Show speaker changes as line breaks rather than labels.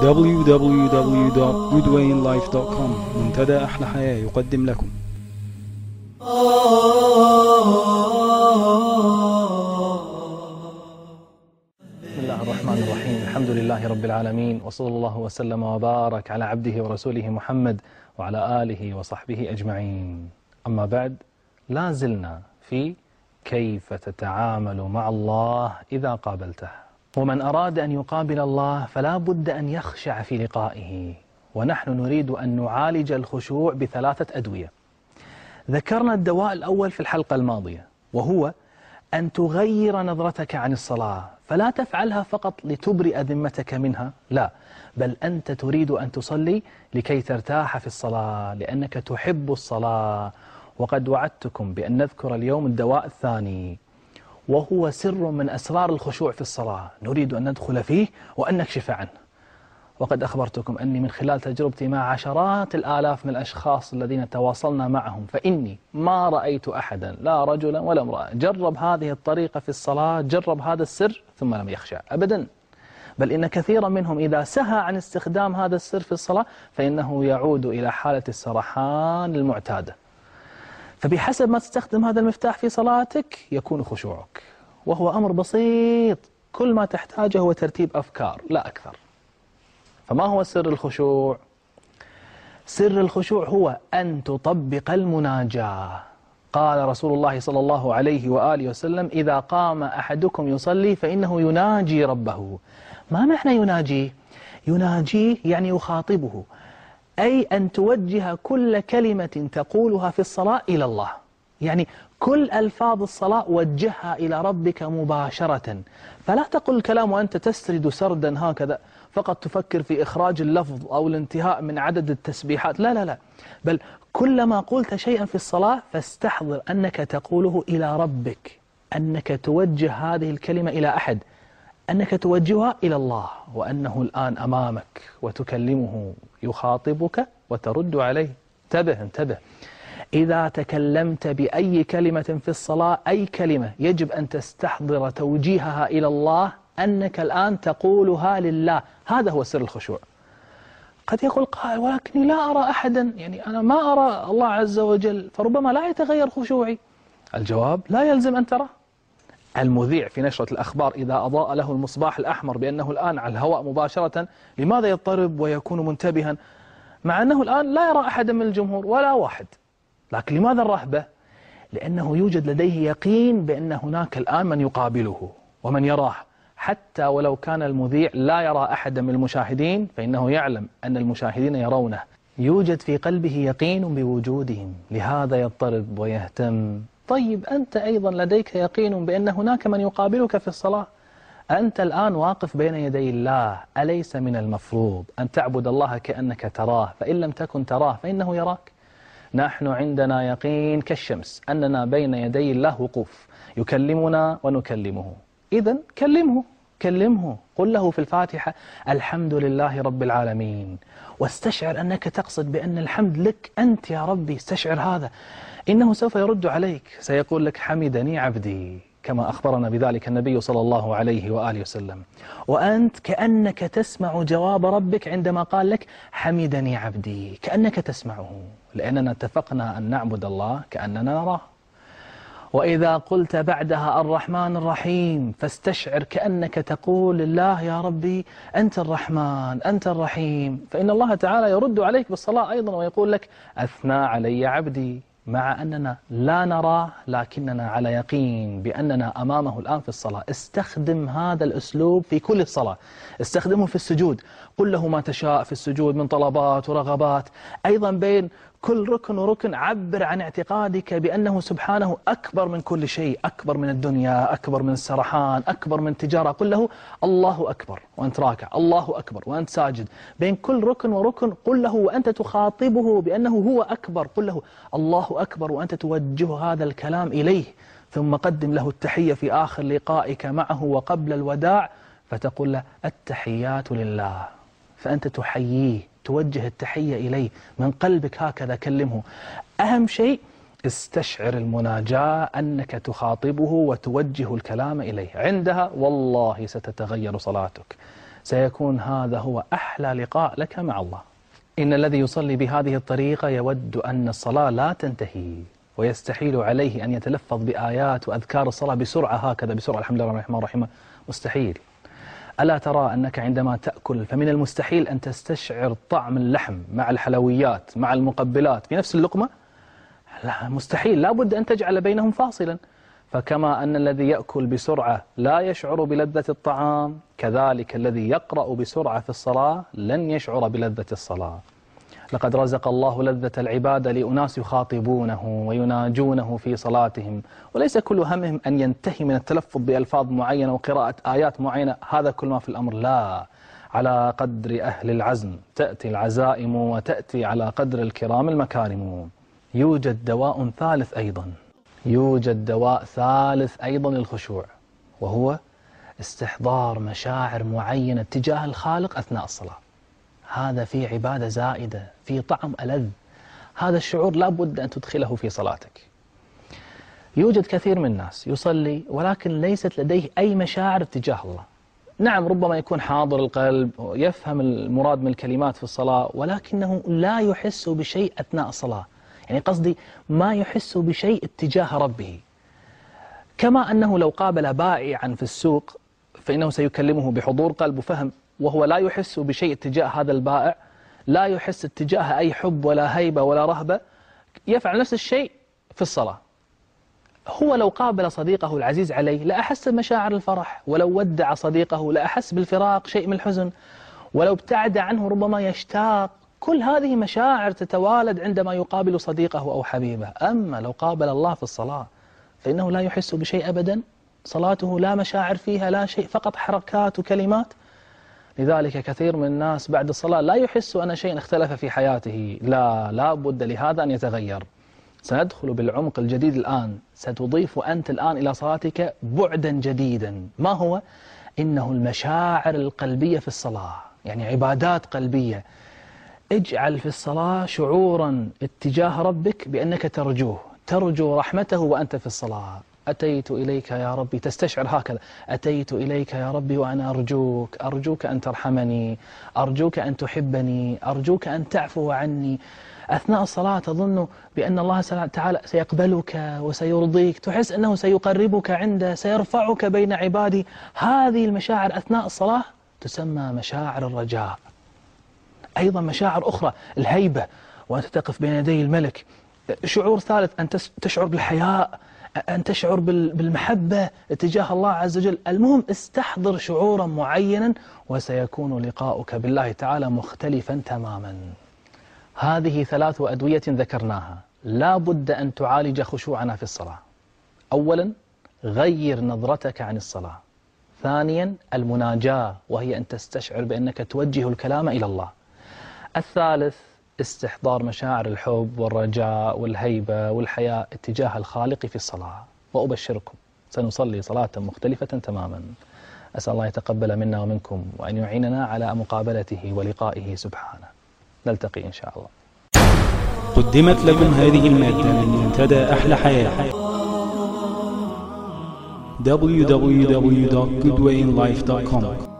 www.goodwayinlife.com. منتدى أحلى حياة يقدم لكم.
بسم الله الرحمن الرحيم. الحمد لله رب العالمين، وصلى الله وسلم وبارك على عبده ورسوله محمد وعلى آله وصحبه أجمعين. أما بعد، لا زلنا في كيف تتعامل مع الله إذا قابلته. ومن أراد أن يقابل الله فلا بد أن يخشع في لقائه، ونحن نريد أن نعالج الخشوع بثلاثة أدوية. ذكرنا الدواء الأول في الحلقة الماضية، وهو أن تغير نظرتك عن الصلاة، فلا تفعلها فقط لتبرئ ذمتك منها، لا، بل أنت تريد أن تصلي لكي ترتاح في الصلاة لأنك تحب الصلاة. وقد وعدتكم بأن نذكر اليوم الدواء الثاني، وهو سر من أسرار الخشوع في الصلاة، نريد أن ندخل فيه وأن نكشف عنه. وقد أخبرتكم أني من خلال تجربتي مع عشرات الآلاف من الأشخاص الذين تواصلنا معهم، فإني ما رأيت أحدا، لا رجلا ولا امرأة، جرب هذه الطريقة في الصلاة، جرب هذا السر ثم لم يخشع أبدا. بل إن كثيرا منهم إذا سهى عن استخدام هذا السر في الصلاة فإنه يعود إلى حالة السرحان المعتادة. فبحسب ما تستخدم هذا المفتاح في صلاتك يكون خشوعك، وهو أمر بسيط، كل ما تحتاجه هو ترتيب أفكار لا أكثر. فما هو سر الخشوع؟ سر الخشوع هو أن تطبق المناجاة. قال رسول الله صلى الله عليه وآله وسلم: إذا قام أحدكم يصلي فإنه يناجي ربه. ما معنى يناجيه؟ يناجيه يعني يخاطبه، أي أن توجه كل كلمة تقولها في الصلاة إلى الله، يعني كل ألفاظ الصلاة وجهها إلى ربك مباشرة. فلا تقل الكلام وأنت تسرد سردا هكذا فقط تفكر في إخراج اللفظ أو الانتهاء من عدد التسبيحات، لا لا لا، بل كلما قلت شيئا في الصلاة فاستحضر أنك تقوله إلى ربك، أنك توجه هذه الكلمة إلى أحد، أنك توجهها إلى الله، وأنه الآن أمامك وتكلمه، يخاطبك وترد عليه. انتبه، إذا تكلمت بأي كلمة في الصلاة، أي كلمة، يجب أن تستحضر توجيهها إلى الله، أنك الآن تقولها لله. هذا هو سر الخشوع. قد يقول قائل: ولكني لا أرى أحدا، يعني أنا ما أرى الله عز وجل، فربما لا يتغير خشوعي. الجواب: لا يلزم أن ترى. المذيع في نشرة الأخبار إذا أضاء له المصباح الأحمر بأنه الآن على الهواء مباشرة، لماذا يضطرب ويكون منتبها مع أنه الآن لا يرى أحدا من الجمهور ولا واحد؟ لكن لماذا الرهبة؟ لأنه يوجد لديه يقين بأن هناك الآن من يقابله ومن يراه، حتى ولو كان المذيع لا يرى أحدا من المشاهدين فإنه يعلم أن المشاهدين يرونه. يوجد في قلبه يقين بوجودهم، لهذا يضطرب ويهتم. طيب أنت أيضا لديك يقين بأن هناك من يقابلك في الصلاة، أنت الآن واقف بين يدي الله، أليس من المفروض أن تعبد الله كأنك تراه؟ فإن لم تكن تراه فإنه يراك. نحن عندنا يقين كالشمس أننا بين يدي الله وقوف، يكلمنا ونكلمه. إذن كلمه، قل له في الفاتحة: الحمد لله رب العالمين، واستشعر أنك تقصد بأن الحمد لك أنت يا ربي. استشعر هذا، إنه سوف يرد عليك، سيقول لك: حمدني عبدي، كما أخبرنا بذلك النبي صلى الله عليه وآله وسلم. وأنت كأنك تسمع جواب ربك عندما قال لك: حمدني عبدي، كأنك تسمعه، لأننا اتفقنا أن نعبد الله كأننا نراه. وإذا قلت بعدها الرحمن الرحيم فاستشعر كأنك تقول لله: يا ربي أنت الرحمن أنت الرحيم، فإن الله تعالى يرد عليك بالصلاة أيضا ويقول لك: أثنى علي عبدي. مع أننا لا نراه لكننا على يقين بأننا أمامه الآن في الصلاة. استخدم هذا الأسلوب في كل الصلاة، استخدمه في السجود، قل له ما تشاء في السجود من طلبات ورغبات. أيضا بين كل ركن وركن عبر عن اعتقادك بأنه سبحانه أكبر من كل شيء، أكبر من الدنيا، أكبر من السرحان، أكبر من التجارة. قل له الله أكبر وأنت راكع، الله أكبر وأنت ساجد. بين كل ركن وركن قل له وأنت تخاطبه بأنه هو أكبر، قل له الله أكبر وأنت توجه هذا الكلام إليه. ثم قدم له التحية في آخر لقائك معه وقبل الوداع، فتقول له: التحيات لله، فأنت تحييه، توجه التحية إليه من قلبك، هكذا كلمه. أهم شيء استشعر المناجاة أنك تخاطبه وتوجه الكلام إليه، عندها والله ستتغير صلاتك، سيكون هذا هو أحلى لقاء لك مع الله. إن الذي يصلي بهذه الطريقة يود أن الصلاة لا تنتهي، ويستحيل عليه أن يتلفظ بآيات وأذكار الصلاة بسرعة هكذا، بسرعة الحمد لله الرحمن الرحيم، مستحيل. ألا ترى أنك عندما تأكل فمن المستحيل أن تستشعر طعم اللحم مع الحلويات مع المقبلات في نفس اللقمة؟ لا، مستحيل، لا بد أن تجعل بينهم فاصلا. فكما أن الذي يأكل بسرعة لا يشعر بلذة الطعام، كذلك الذي يقرأ بسرعة في الصلاة لن يشعر بلذة الصلاة. لقد رزق الله لذة العبادة لأناس يخاطبونه ويناجونه في صلاتهم، وليس كل همهم أن ينتهي من التلفظ بألفاظ معينة وقراءة آيات معينة، هذا كل ما في الأمر. لا، على قدر أهل العزم تأتي العزائم، وتأتي على قدر الكرام المكارم. يوجد دواء ثالث أيضا، يوجد دواء ثالث أيضا للخشوع، وهو استحضار مشاعر معينة تجاه الخالق أثناء الصلاة. هذا في عبادة زائدة، في طعم ألذ، هذا الشعور لا بد أن تدخله في صلاتك. يوجد كثير من الناس يصلي ولكن ليست لديه أي مشاعر تجاه الله. نعم، ربما يكون حاضر القلب، يفهم المراد من الكلمات في الصلاة، ولكنه لا يحس بشيء أثناء الصلاة، يعني قصدي ما يحس بشيء اتجاه ربه. كما أنه لو قابل بائعا في السوق فإنه سيكلمه بحضور قلب وفهم، وهو لا يحس بشيء اتجاه هذا البائع، لا يحس اتجاه أي حب ولا هيبة ولا رهبة، يفعل نفس الشيء في الصلاة. هو لو قابل صديقه العزيز عليه لأحس بمشاعر الفرح، ولو ودع صديقه لأحس بالفراق شيء من الحزن، ولو ابتعد عنه ربما يشتاق. كل هذه مشاعر تتوالد عندما يقابل صديقه أو حبيبه. أما لو قابل الله في الصلاة فإنه لا يحس بشيء أبدا، صلاته لا مشاعر فيها لا شيء، فقط حركات وكلمات. لذلك كثير من الناس بعد الصلاة لا يحس أن شيء اختلف في حياته. لا بد لهذا أن يتغير. سندخل بالعمق الجديد الآن، ستضيف أنت الآن إلى صلاتك بعدا جديدا. ما هو؟ إنه المشاعر القلبية في الصلاة، يعني عبادات قلبية. اجعل في الصلاة شعورا اتجاه ربك بأنك ترجو رحمته وأنت في الصلاة. أتيت إليك يا ربي، تستشعر هكذا: أتيت إليك يا ربي وأنا أرجوك أن ترحمني، أرجوك أن تحبني، أرجوك أن تعفو عني. أثناء الصلاة تظن بأن الله تعالى سيقبلك وسيرضيك، تحس أنه سيقربك عنده، سيرفعك بين عبادي. هذه المشاعر أثناء الصلاة تسمى مشاعر الرجاء. أيضا مشاعر أخرى، الهيبة وأنت تقف بين يدي الملك. شعور ثالث، أن تشعر بالحياء، أن تشعر بالمحبة تجاه الله عز وجل. المهم استحضر شعورا معينا وسيكون لقاؤك بالله تعالى مختلفا تماما. هذه 3 أدوية ذكرناها لا بد أن تعالج خشوعنا في الصلاة. أولا، غير نظرتك عن الصلاة. ثانيا، المناجاة، وهي أن تستشعر بأنك توجه الكلام إلى الله. الثالث، استحضار مشاعر الحب والرجاء والهيبة والحياء اتجاه الخالق في الصلاة. وأبشركم سنصلي صلاة مختلفة تماما. أسأل الله يتقبل منا ومنكم وأن يعيننا على مقابلته ولقائه سبحانه. نلتقي إن شاء الله.
قدمت لكم هذه المادة من منتدى أحلى حياة www.goodwayinlife.com